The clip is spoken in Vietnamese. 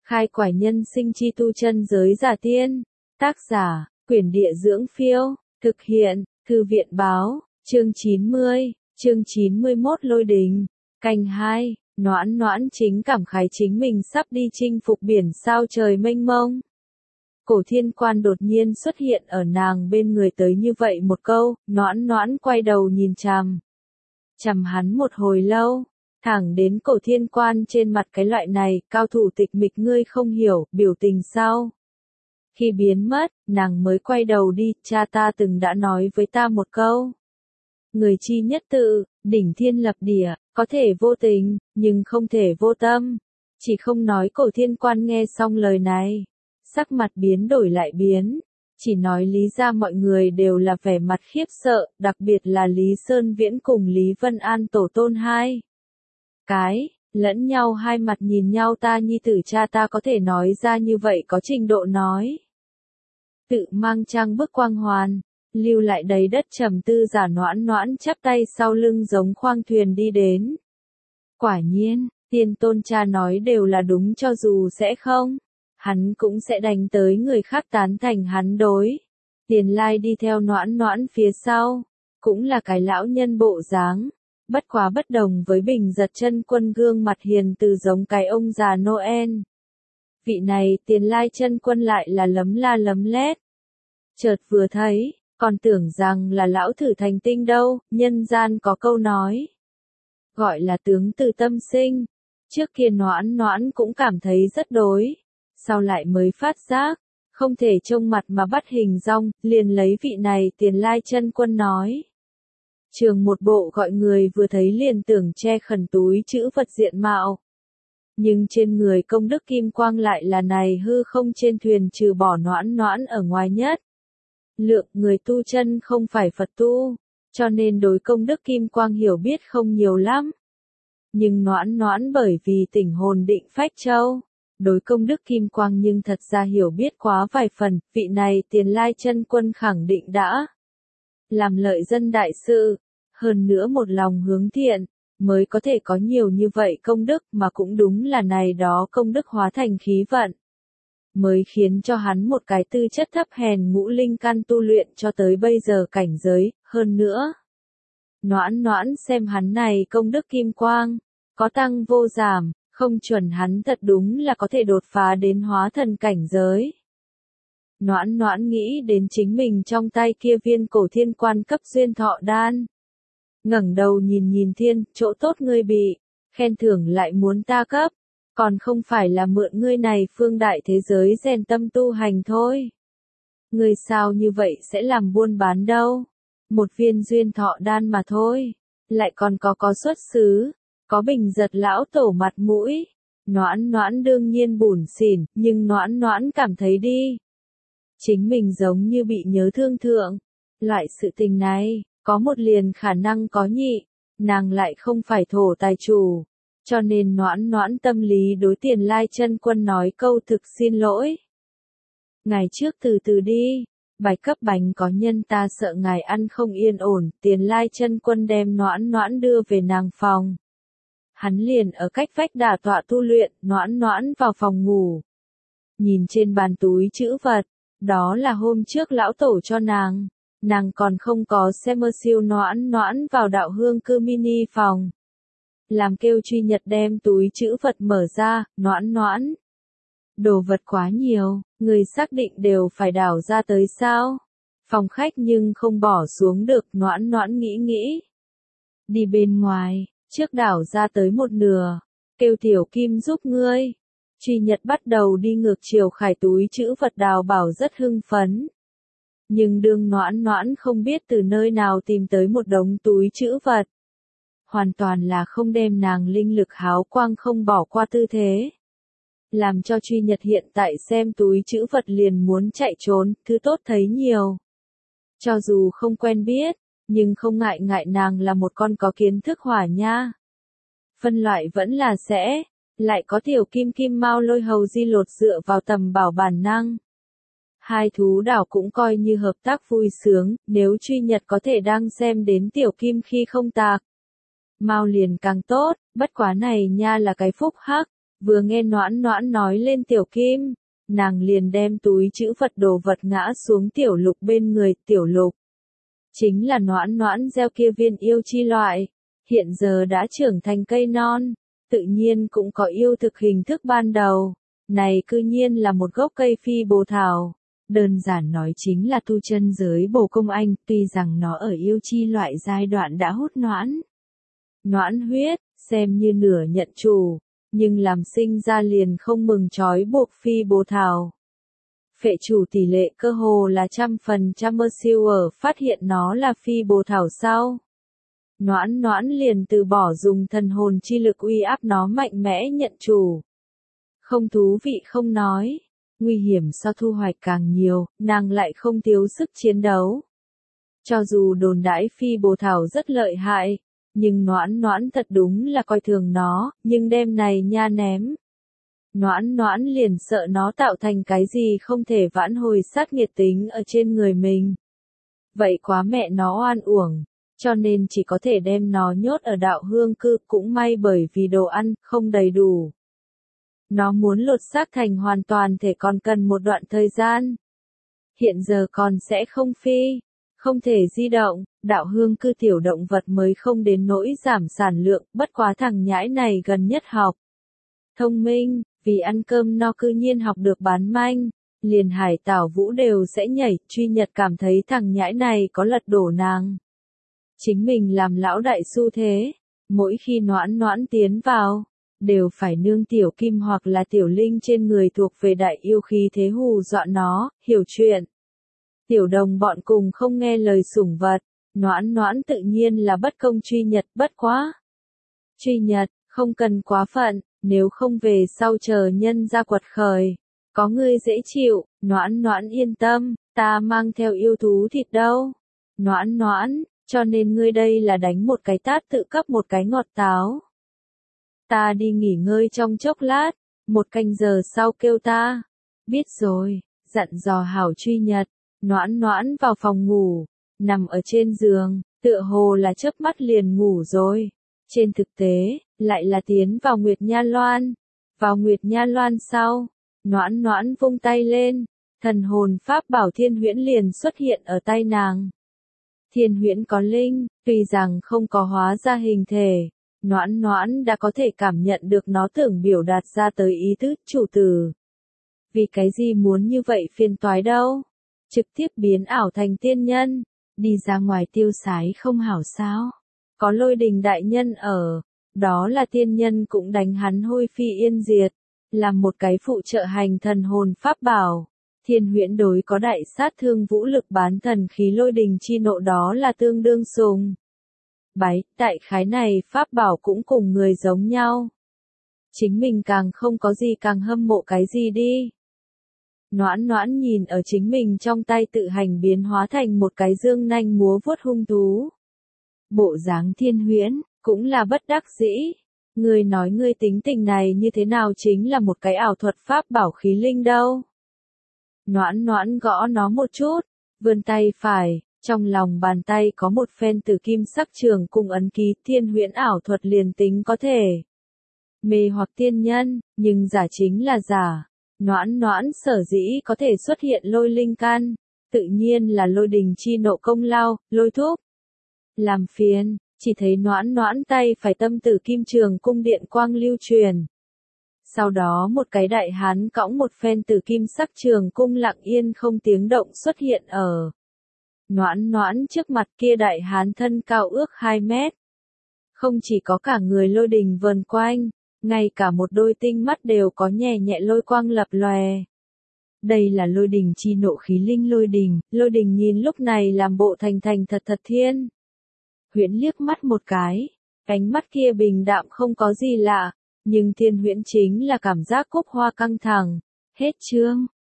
Khai quải nhân sinh chi tu chân giới giả tiên. Tác giả, Quyển Địa Dưỡng Phiêu. Thực hiện, Thư viện Báo. Chương 90, chương 91 Lôi Đình. Canh 2, Noãn Noãn chính cảm khái chính mình sắp đi chinh phục biển sao trời mênh mông. Cổ Thiên Quan đột nhiên xuất hiện ở nàng bên người tới như vậy một câu, Noãn Noãn quay đầu nhìn chằm hắn một hồi lâu, thẳng đến Cổ Thiên Quan trên mặt cái loại này, cao thủ tịch mịch ngươi không hiểu, biểu tình sao. Khi biến mất, nàng mới quay đầu đi, cha ta từng đã nói với ta một câu. Người chi nhất tự, đỉnh thiên lập địa, có thể vô tình, nhưng không thể vô tâm. Chỉ không nói Cổ Thiên Quan nghe xong lời này, sắc mặt biến đổi lại biến. Chỉ nói lý ra mọi người đều là vẻ mặt khiếp sợ, đặc biệt là Lý Sơn Viễn cùng Lý Vân An tổ tôn hai. Lẫn nhau hai mặt nhìn nhau ta nhi tử cha ta có thể nói ra như vậy có trình độ nói. Tự mang trang bức quang hoàn, lưu lại đầy đất trầm tư giả Noãn Noãn chắp tay sau lưng giống khoang thuyền đi đến. Quả nhiên, tiên tôn cha nói đều là đúng cho dù sẽ không. Hắn cũng sẽ đánh tới người khác tán thành hắn đối. Tiền Lai đi theo Noãn Noãn phía sau, cũng là cái lão nhân bộ dáng, bất quá bất đồng với Bình Giật Chân Quân gương mặt hiền từ giống cái ông già Noel. Vị này Tiền Lai Chân Quân lại là lấm la lấm lét. Chợt vừa thấy, còn tưởng rằng là lão thử thành tinh đâu, nhân gian có câu nói. Gọi là tướng từ tâm sinh. Trước kia Noãn Noãn cũng cảm thấy rất đối. Sau lại mới phát giác, không thể trông mặt mà bắt hình dong, liền lấy vị này Tiền Lai Chân Quân nói. Trường một bộ gọi người vừa thấy liền tưởng che khẩn túi chữ vật diện mạo. Nhưng trên người công đức kim quang lại là này hư không trên thuyền trừ bỏ Noãn Noãn ở ngoài nhất. Lượng người tu chân không phải Phật tu, cho nên đối công đức kim quang hiểu biết không nhiều lắm. Nhưng Noãn Noãn bởi vì tỉnh hồn định phách châu. Đối công đức kim quang nhưng thật ra hiểu biết quá vài phần, vị này Tiền Lai Chân Quân khẳng định đã làm lợi dân đại sự, hơn nữa một lòng hướng thiện, mới có thể có nhiều như vậy công đức mà cũng đúng là này đó công đức hóa thành khí vận. Mới khiến cho hắn một cái tư chất thấp hèn ngũ linh căn tu luyện cho tới bây giờ cảnh giới, hơn nữa. Noãn Noãn xem hắn này công đức kim quang, có tăng vô giảm. Không chuẩn hắn thật đúng là có thể đột phá đến hóa thần cảnh giới. Noãn Noãn nghĩ đến chính mình trong tay kia viên Cổ Thiên Quan cấp duyên thọ đan. Ngẩng đầu nhìn thiên, chỗ tốt ngươi bị, khen thưởng lại muốn ta cấp, còn không phải là mượn ngươi này phương đại thế giới rèn tâm tu hành thôi. Ngươi sao như vậy sẽ làm buôn bán đâu? Một viên duyên thọ đan mà thôi, lại còn có xuất xứ. Có Bình Giật lão tổ mặt mũi, Noãn Noãn đương nhiên bủn xỉn, nhưng Noãn Noãn cảm thấy đi. Chính mình giống như bị nhớ thương thượng. Loại sự tình này, có một liền khả năng có nhị, nàng lại không phải thổ tài chủ. Cho nên Noãn Noãn tâm lý đối Tiền Lai Chân Quân nói câu thực xin lỗi. Ngày trước từ từ đi, bài cấp bánh có nhân ta sợ ngài ăn không yên ổn, Tiền Lai Chân Quân đem Noãn Noãn đưa về nàng phòng. Hắn liền ở cách vách đả tọa tu luyện, Noãn Noãn vào phòng ngủ. Nhìn trên bàn túi chữ vật, đó là hôm trước lão tổ cho nàng còn không có xem siêu Noãn Noãn vào đạo hương cư mini phòng. Làm kêu Truy Nhật đem túi chữ vật mở ra, Noãn Noãn. Đồ vật quá nhiều, người xác định đều phải đảo ra tới sao? Phòng khách nhưng không bỏ xuống được, Noãn Noãn nghĩ. Đi bên ngoài. Trước đảo ra tới một nửa, kêu Tiểu Kim giúp ngươi. Truy Nhật bắt đầu đi ngược chiều khải túi chữ vật đào bảo rất hưng phấn. Nhưng đương Noãn Noãn không biết từ nơi nào tìm tới một đống túi chữ vật. Hoàn toàn là không đem nàng linh lực háo quang không bỏ qua tư thế. Làm cho Truy Nhật hiện tại xem túi chữ vật liền muốn chạy trốn, thứ tốt thấy nhiều. Cho dù không quen biết. Nhưng không ngại nàng là một con có kiến thức hỏa nha. Phân loại vẫn là sẽ, lại có Tiểu Kim Mao Lôi Hầu Di lột dựa vào tầm bảo bản năng. Hai thú đảo cũng coi như hợp tác vui sướng, nếu Truy Nhật có thể đang xem đến Tiểu Kim khi không tạc. Mao liền càng tốt, bất quá này nha là cái phúc hắc, Vừa nghe Noãn Noãn nói lên Tiểu Kim, nàng liền đem túi trữ vật đồ vật ngã xuống Tiểu Lục bên người. Tiểu Lục chính là Noãn Noãn gieo kia viên yêu chi loại, hiện giờ đã trưởng thành cây non, tự nhiên cũng có yêu thực hình thức ban đầu. Này cư nhiên là một gốc cây phi bồ thảo. Đơn giản nói chính là tu chân giới bồ công anh, tuy rằng nó ở yêu chi loại giai đoạn đã hút noãn huyết, xem như nửa nhận chủ, nhưng làm sinh ra liền không mừng trói buộc phi bồ thảo. Phệ chủ tỷ lệ cơ hồ là 100%. Siêu ở phát hiện nó là phi bồ thảo sau. Noãn Noãn liền từ bỏ dùng thần hồn chi lực uy áp nó mạnh mẽ nhận chủ. Không thú vị không nói, nguy hiểm so thu hoạch càng nhiều, nàng lại không thiếu sức chiến đấu. Cho dù đồn đãi phi bồ thảo rất lợi hại, nhưng Noãn Noãn thật đúng là coi thường nó, nhưng đêm này nha ném. Noãn Noãn liền sợ nó tạo thành cái gì không thể vãn hồi sát nghiệt tính ở trên người mình. Vậy quá mẹ nó oan uổng, cho nên chỉ có thể đem nó nhốt ở đạo hương cư, cũng may bởi vì đồ ăn không đầy đủ. Nó muốn lột xác thành hoàn toàn thể còn cần một đoạn thời gian. Hiện giờ còn sẽ không không thể di động, đạo hương cư tiểu động vật mới không đến nỗi giảm sản lượng, bất quá thằng nhãi này gần nhất học. Thông minh, vì ăn cơm no cư nhiên học được bán manh, liền Hải Tảo Vũ đều sẽ nhảy. Truy Nhật cảm thấy thằng nhãi này có lật đổ nàng. Chính mình làm lão đại xu thế, mỗi khi Noãn Noãn tiến vào, đều phải nương Tiểu Kim hoặc là Tiểu Linh trên người thuộc về đại yêu khí thế hù dọa nó, hiểu chuyện. Tiểu đồng bọn cùng không nghe lời sủng vật, Noãn Noãn tự nhiên là bất công Truy Nhật. Bất quá. Truy Nhật, không cần quá phận, nếu không về sau chờ nhân ra quật khởi, có ngươi dễ chịu. Noãn Noãn yên tâm, ta mang theo yêu thú thịt đâu. Noãn Noãn, cho nên ngươi đây là đánh một cái tát tự cấp một cái ngọt táo. Ta đi nghỉ ngơi trong chốc lát, 1 canh giờ sau kêu ta. Biết rồi, dặn dò hảo Truy Nhật. Noãn Noãn vào phòng ngủ, nằm ở trên giường, tựa hồ là chớp mắt liền ngủ rồi. Trên thực tế, lại là tiến vào Nguyệt Nha Loan. Vào Nguyệt Nha Loan sau, Noãn Noãn vung tay lên, thần hồn pháp bảo Thiên Huyễn liền xuất hiện ở tay nàng. Thiên Huyễn có linh, tuy rằng không có hóa ra hình thể, Noãn Noãn đã có thể cảm nhận được nó tưởng biểu đạt ra tới ý tứ. Chủ tử, vì cái gì muốn như vậy phiền toái đâu? Trực tiếp biến ảo thành tiên nhân, đi ra ngoài tiêu sái không hảo sao? Có Lôi Đình đại nhân ở, đó là tiên nhân cũng đánh hắn hôi phi yên diệt, làm một cái phụ trợ hành thần hồn pháp bảo. Thiên Huyễn đối có đại sát thương vũ lực bán thần khí Lôi Đình chi nộ đó là tương đương sùng bái. Đại khái này pháp bảo cũng cùng người giống nhau. Chính mình càng không có gì càng hâm mộ cái gì đi. Noãn Noãn nhìn ở chính mình trong tay tự hành biến hóa thành một cái dương nanh múa vuốt hung thú. Bộ dáng Thiên Huyễn, cũng là bất đắc dĩ. Ngươi nói ngươi tính tình này như thế nào chính là một cái ảo thuật pháp bảo khí linh đâu. Noãn Noãn gõ nó một chút, vươn tay phải, trong lòng bàn tay có một phen tử kim sắc trường cùng ấn ký. Thiên Huyễn ảo thuật liền tính có thể mê hoặc tiên nhân, nhưng giả chính là giả. Noãn Noãn sở dĩ có thể xuất hiện lôi linh căn, tự nhiên là Lôi Đình chi nộ công lao. Lôi thúc làm phiền, chỉ thấy Noãn Noãn tay phải tâm tử kim trường cung điện quang lưu truyền. Sau đó một cái đại hán cõng một phen tử kim sắc trường cung lặng yên không tiếng động xuất hiện ở Noãn Noãn trước mặt. Kia đại hán thân cao ước 2 mét. Không chỉ có cả người lôi đình vờn quanh, ngay cả một đôi tinh mắt đều có nhẹ nhẹ lôi quang lập lòe. Đây là Lôi Đình chi nộ khí linh Lôi Đình. Lôi Đình nhìn lúc này làm bộ thành thật Thiên Huyễn liếc mắt một cái, ánh mắt kia bình đạm không có gì lạ, nhưng Thiên Huyễn chính là cảm giác cúc hoa căng thẳng. Hết chương.